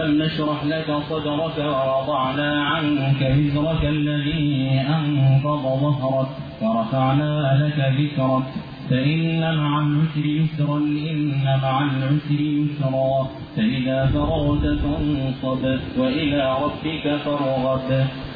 ألم نشرح لك صدرك ووضعنا عنك وزرك الذي أنقض ظهرك ورفعنا لك ذكرك فإن مع العسر يسرا إن مع العسر يسرا فإذا فرغت فانصب وإلى ربك فارغب